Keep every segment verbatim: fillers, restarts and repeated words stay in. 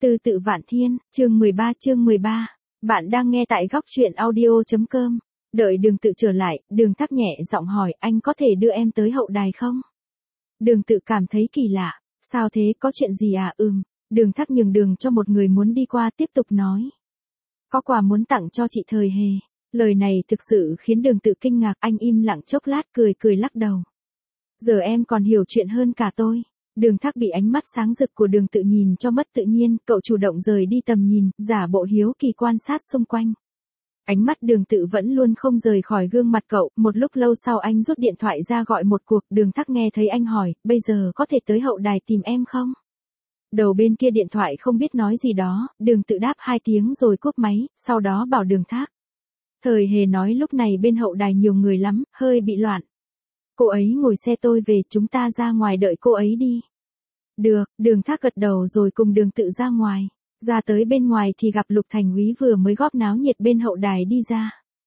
Từ tự vạn thiên, chương mười ba chương mười ba. Bạn đang nghe tại góc truyện audio.com. Đợi Đường Tự trở lại, Đường Thác nhẹ giọng hỏi anh có thể đưa em tới hậu đài không? Đường Tự cảm thấy kỳ lạ. Sao thế, có chuyện gì à? Ừm. Đường Thác nhường đường cho một người muốn đi qua tiếp tục nói. Có quà muốn tặng cho chị Thời Hề. Lời này thực sự khiến Đường Tự kinh ngạc, anh im lặng chốc lát cười cười lắc đầu. Giờ em còn hiểu chuyện hơn cả tôi. Đường Thác bị ánh mắt sáng rực của Đường Tự nhìn cho mất tự nhiên, cậu chủ động rời đi tầm nhìn, giả bộ hiếu kỳ quan sát xung quanh. Ánh mắt Đường Tự vẫn luôn không rời khỏi gương mặt cậu, một lúc lâu sau anh rút điện thoại ra gọi một cuộc, Đường Thác nghe thấy anh hỏi, bây giờ có thể tới hậu đài tìm em không? Đầu bên kia điện thoại không biết nói gì đó, Đường Tự đáp hai tiếng rồi cúp máy, sau đó bảo Đường Thác. Thời Hề nói lúc này bên hậu đài nhiều người lắm, hơi bị loạn. Cô ấy ngồi xe tôi về, chúng ta ra ngoài đợi cô ấy đi. Được, Đường Thác gật đầu rồi cùng Đường Tự ra ngoài. Ra tới bên ngoài thì gặp Lục Thành Úy vừa mới góp náo nhiệt bên hậu đài đi ra.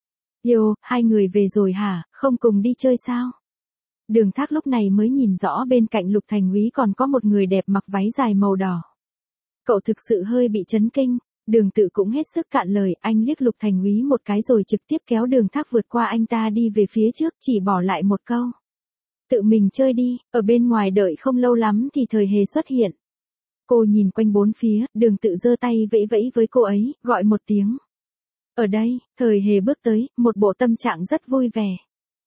Yo, hai người về rồi hả, không cùng đi chơi sao? Đường Thác lúc này mới nhìn rõ bên cạnh Lục Thành Úy còn có một người đẹp mặc váy dài màu đỏ. Cậu thực sự hơi bị chấn kinh. Đường Tự cũng hết sức cạn lời, anh liếc Lục Thành Úy một cái rồi trực tiếp kéo Đường Thác vượt qua anh ta đi về phía trước, chỉ bỏ lại một câu. Tự mình chơi đi, ở bên ngoài đợi không lâu lắm thì Thời Hề xuất hiện. Cô nhìn quanh bốn phía, Đường Tự giơ tay vẫy vẫy với cô ấy, gọi một tiếng. Ở đây, Thời Hề bước tới, một bộ tâm trạng rất vui vẻ.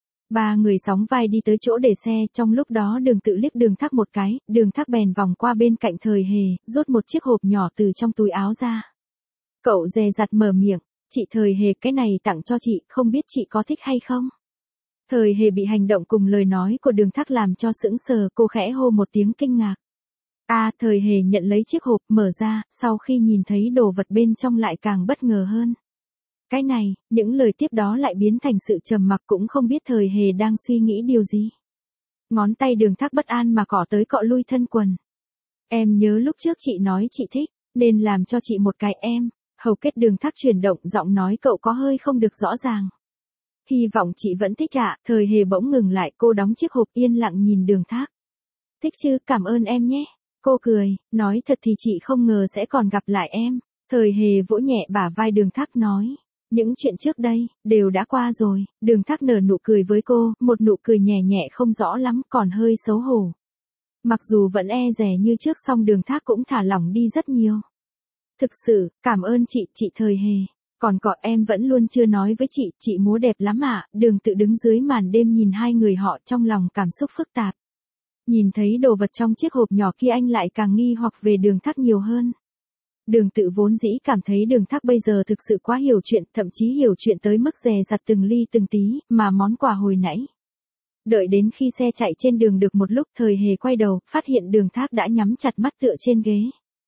Ba người sóng vai đi tới chỗ để xe, trong lúc đó Đường Tự liếc Đường Thác một cái, Đường Thác bèn vòng qua bên cạnh Thời Hề, rút một chiếc hộp nhỏ từ trong túi áo ra. Cậu dè dặt mở miệng, chị Thời Hề, cái này tặng cho chị, không biết chị có thích hay không? Thời Hề bị hành động cùng lời nói của Đường Thác làm cho sững sờ, cô khẽ hô một tiếng kinh ngạc. À, Thời Hề nhận lấy chiếc hộp, mở ra, sau khi nhìn thấy đồ vật bên trong lại càng bất ngờ hơn. Cái này, những lời tiếp đó lại biến thành sự trầm mặc, cũng không biết Thời Hề đang suy nghĩ điều gì. Ngón tay Đường Thác bất an mà cọ tới cọ lui thân quần. Em nhớ lúc trước chị nói chị thích, nên làm cho chị một cái em. Hầu kết Đường Thác chuyển động, giọng nói cậu có hơi không được rõ ràng. Hy vọng chị vẫn thích ạ. Thời Hề bỗng ngừng lại, cô đóng chiếc hộp yên lặng nhìn Đường Thác. Thích chứ, cảm ơn em nhé. Cô cười, nói thật thì chị không ngờ sẽ còn gặp lại em. Thời Hề vỗ nhẹ bả vai Đường Thác nói. Những chuyện trước đây, đều đã qua rồi. Đường Thác nở nụ cười với cô, một nụ cười nhẹ nhẹ không rõ lắm, còn hơi xấu hổ. Mặc dù vẫn e dè như trước song Đường Thác cũng thả lỏng đi rất nhiều. Thực sự, cảm ơn chị, chị Thời Hề. Còn cọ em vẫn luôn chưa nói với chị, chị múa đẹp lắm ạ. Đường Tự đứng dưới màn đêm nhìn hai người họ trong lòng cảm xúc phức tạp. Nhìn thấy đồ vật trong chiếc hộp nhỏ kia anh lại càng nghi hoặc về Đường Thác nhiều hơn. Đường Tự vốn dĩ cảm thấy Đường Thác bây giờ thực sự quá hiểu chuyện, thậm chí hiểu chuyện tới mức dè dặt từng ly từng tí, mà món quà hồi nãy. Đợi đến khi xe chạy trên đường được một lúc, Thời Hề quay đầu, phát hiện Đường Thác đã nhắm chặt mắt tựa trên ghế.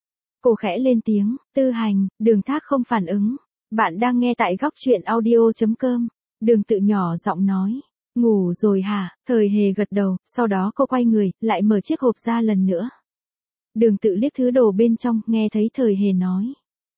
Cô khẽ lên tiếng, Tư Hành. Đường Thác không phản ứng. Bạn đang nghe tại góc truyện audio.com. Đường Tự nhỏ giọng nói. Ngủ rồi hả? Thời Hề gật đầu, sau đó cô quay người, lại mở chiếc hộp ra lần nữa. Đường Tự liếc thứ đồ bên trong, nghe thấy Thời Hề nói.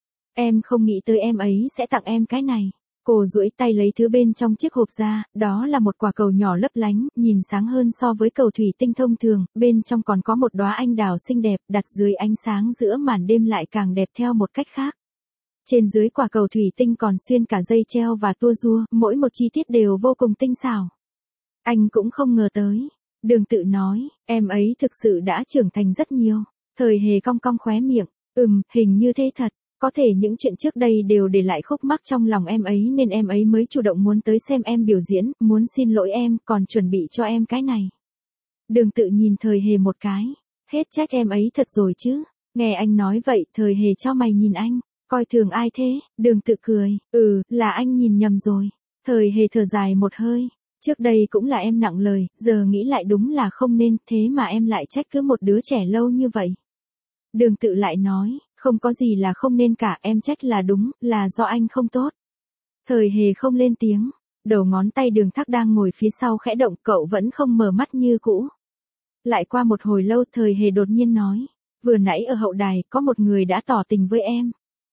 Em không nghĩ tới em ấy sẽ tặng em cái này. Cô duỗi tay lấy thứ bên trong chiếc hộp ra, đó là một quả cầu nhỏ lấp lánh, nhìn sáng hơn so với cầu thủy tinh thông thường, bên trong còn có một đóa anh đào xinh đẹp, đặt dưới ánh sáng giữa màn đêm lại càng đẹp theo một cách khác. Trên dưới quả cầu thủy tinh còn xuyên cả dây treo và tua rua, mỗi một chi tiết đều vô cùng tinh xảo. Anh cũng không ngờ tới. Đường Tự nói, em ấy thực sự đã trưởng thành rất nhiều. Thời Hề cong cong khóe miệng, ừm, hình như thế thật. Có thể những chuyện trước đây đều để lại khúc mắc trong lòng em ấy nên em ấy mới chủ động muốn tới xem em biểu diễn, muốn xin lỗi em, còn chuẩn bị cho em cái này. Đường Tự nhìn Thời Hề một cái, hết trách em ấy thật rồi chứ. Nghe anh nói vậy, Thời Hề chau mày nhìn anh, coi thường ai thế? Đường Tự cười, ừ, là anh nhìn nhầm rồi. Thời Hề thở dài một hơi, trước đây cũng là em nặng lời, giờ nghĩ lại đúng là không nên, thế mà em lại trách cứ một đứa trẻ lâu như vậy. Đường Tự lại nói, không có gì là không nên cả, em trách là đúng, là do anh không tốt. Thời Hề không lên tiếng, đầu ngón tay Đường Thác đang ngồi phía sau khẽ động, cậu vẫn không mở mắt như cũ. Lại qua một hồi lâu, Thời Hề đột nhiên nói, vừa nãy ở hậu đài có một người đã tỏ tình với em.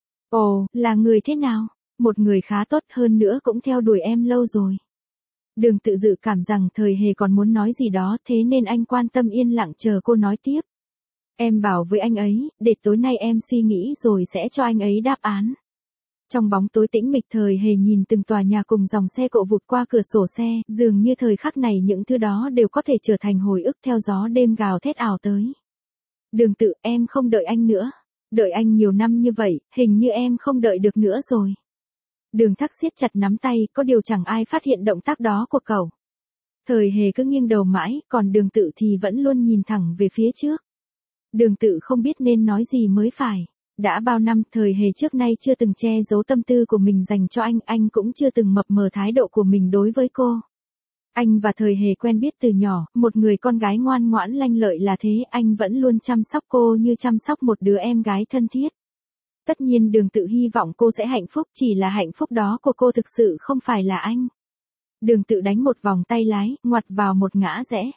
Ồ, là người thế nào? Một người khá tốt, hơn nữa cũng theo đuổi em lâu rồi. Đường Tự dự cảm rằng Thời Hề còn muốn nói gì đó, thế nên anh quan tâm yên lặng chờ cô nói tiếp. Em bảo với anh ấy, để tối nay em suy nghĩ rồi sẽ cho anh ấy đáp án. Trong bóng tối tĩnh mịch Thời Hề nhìn từng tòa nhà cùng dòng xe cộ vụt qua cửa sổ xe, dường như thời khắc này những thứ đó đều có thể trở thành hồi ức theo gió đêm gào thét ảo tới. Đường Tự, em không đợi anh nữa. Đợi anh nhiều năm như vậy, hình như em không đợi được nữa rồi. Đường Thác siết chặt nắm tay, có điều chẳng ai phát hiện động tác đó của cậu. Thời Hề cứ nghiêng đầu mãi, còn Đường Tự thì vẫn luôn nhìn thẳng về phía trước. Đường Tự không biết nên nói gì mới phải. Đã bao năm Thời Hề trước nay chưa từng che giấu tâm tư của mình dành cho anh, anh cũng chưa từng mập mờ thái độ của mình đối với cô. Anh và Thời Hề quen biết từ nhỏ, một người con gái ngoan ngoãn lanh lợi là thế, anh vẫn luôn chăm sóc cô như chăm sóc một đứa em gái thân thiết. Tất nhiên Đường Tự hy vọng cô sẽ hạnh phúc, chỉ là hạnh phúc đó của cô thực sự không phải là anh. Đường Tự đánh một vòng tay lái, ngoặt vào một ngã rẽ.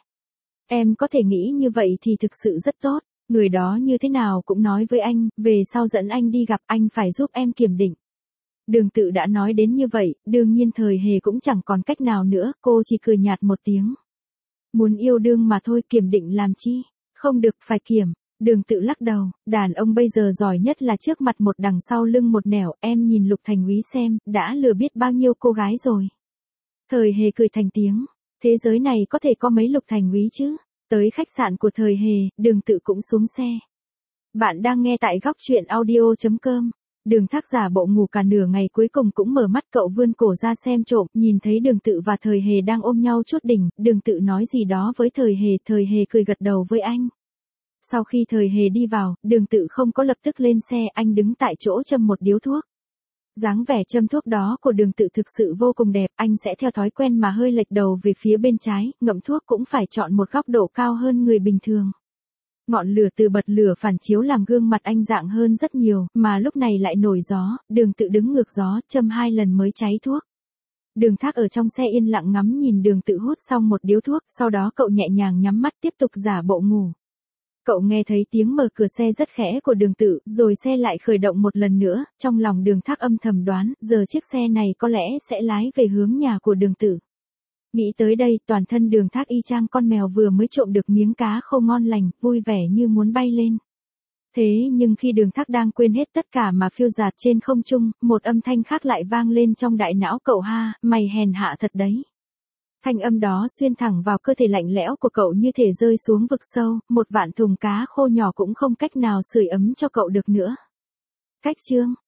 Em có thể nghĩ như vậy thì thực sự rất tốt. Người đó như thế nào cũng nói với anh, về sau dẫn anh đi gặp anh phải giúp em kiểm định. Đường Tự đã nói đến như vậy, đương nhiên Thời Hề cũng chẳng còn cách nào nữa, cô chỉ cười nhạt một tiếng. Muốn yêu đương mà thôi, kiểm định làm chi, không được phải kiểm. Đường Tự lắc đầu, đàn ông bây giờ giỏi nhất là trước mặt một đằng sau lưng một nẻo, em nhìn Lục Thành Úy xem, đã lừa biết bao nhiêu cô gái rồi. Thời Hề cười thành tiếng, thế giới này có thể có mấy Lục Thành Úy chứ? Tới khách sạn của Thời Hề, Đường Tự cũng xuống xe. Bạn đang nghe tại góc truyện audio chấm com. Đường Thác giả bộ ngủ cả nửa ngày cuối cùng cũng mở mắt, cậu vươn cổ ra xem trộm, nhìn thấy Đường Tự và Thời Hề đang ôm nhau chút đỉnh, Đường Tự nói gì đó với Thời Hề, Thời Hề cười gật đầu với anh. Sau khi Thời Hề đi vào, Đường Tự không có lập tức lên xe, anh đứng tại chỗ châm một điếu thuốc. Dáng vẻ châm thuốc đó của Đường Tự thực sự vô cùng đẹp, anh sẽ theo thói quen mà hơi lệch đầu về phía bên trái, ngậm thuốc cũng phải chọn một góc độ cao hơn người bình thường. Ngọn lửa từ bật lửa phản chiếu làm gương mặt anh rạng hơn rất nhiều, mà lúc này lại nổi gió, Đường Tự đứng ngược gió, châm hai lần mới cháy thuốc. Đường Thác ở trong xe yên lặng ngắm nhìn Đường Tự hút xong một điếu thuốc, sau đó cậu nhẹ nhàng nhắm mắt tiếp tục giả bộ ngủ. Cậu nghe thấy tiếng mở cửa xe rất khẽ của Đường Tự, rồi xe lại khởi động một lần nữa, trong lòng Đường Thác âm thầm đoán, giờ chiếc xe này có lẽ sẽ lái về hướng nhà của Đường Tự. Nghĩ tới đây, toàn thân Đường Thác y chang con mèo vừa mới trộm được miếng cá khô ngon lành, vui vẻ như muốn bay lên. Thế nhưng khi Đường Thác đang quên hết tất cả mà phiêu dạt trên không trung, một âm thanh khác lại vang lên trong đại não cậu, ha, mày hèn hạ thật đấy. Thanh âm đó xuyên thẳng vào cơ thể lạnh lẽo của cậu như thể rơi xuống vực sâu, một vạn thùng cá khô nhỏ cũng không cách nào sưởi ấm cho cậu được nữa. Cách chương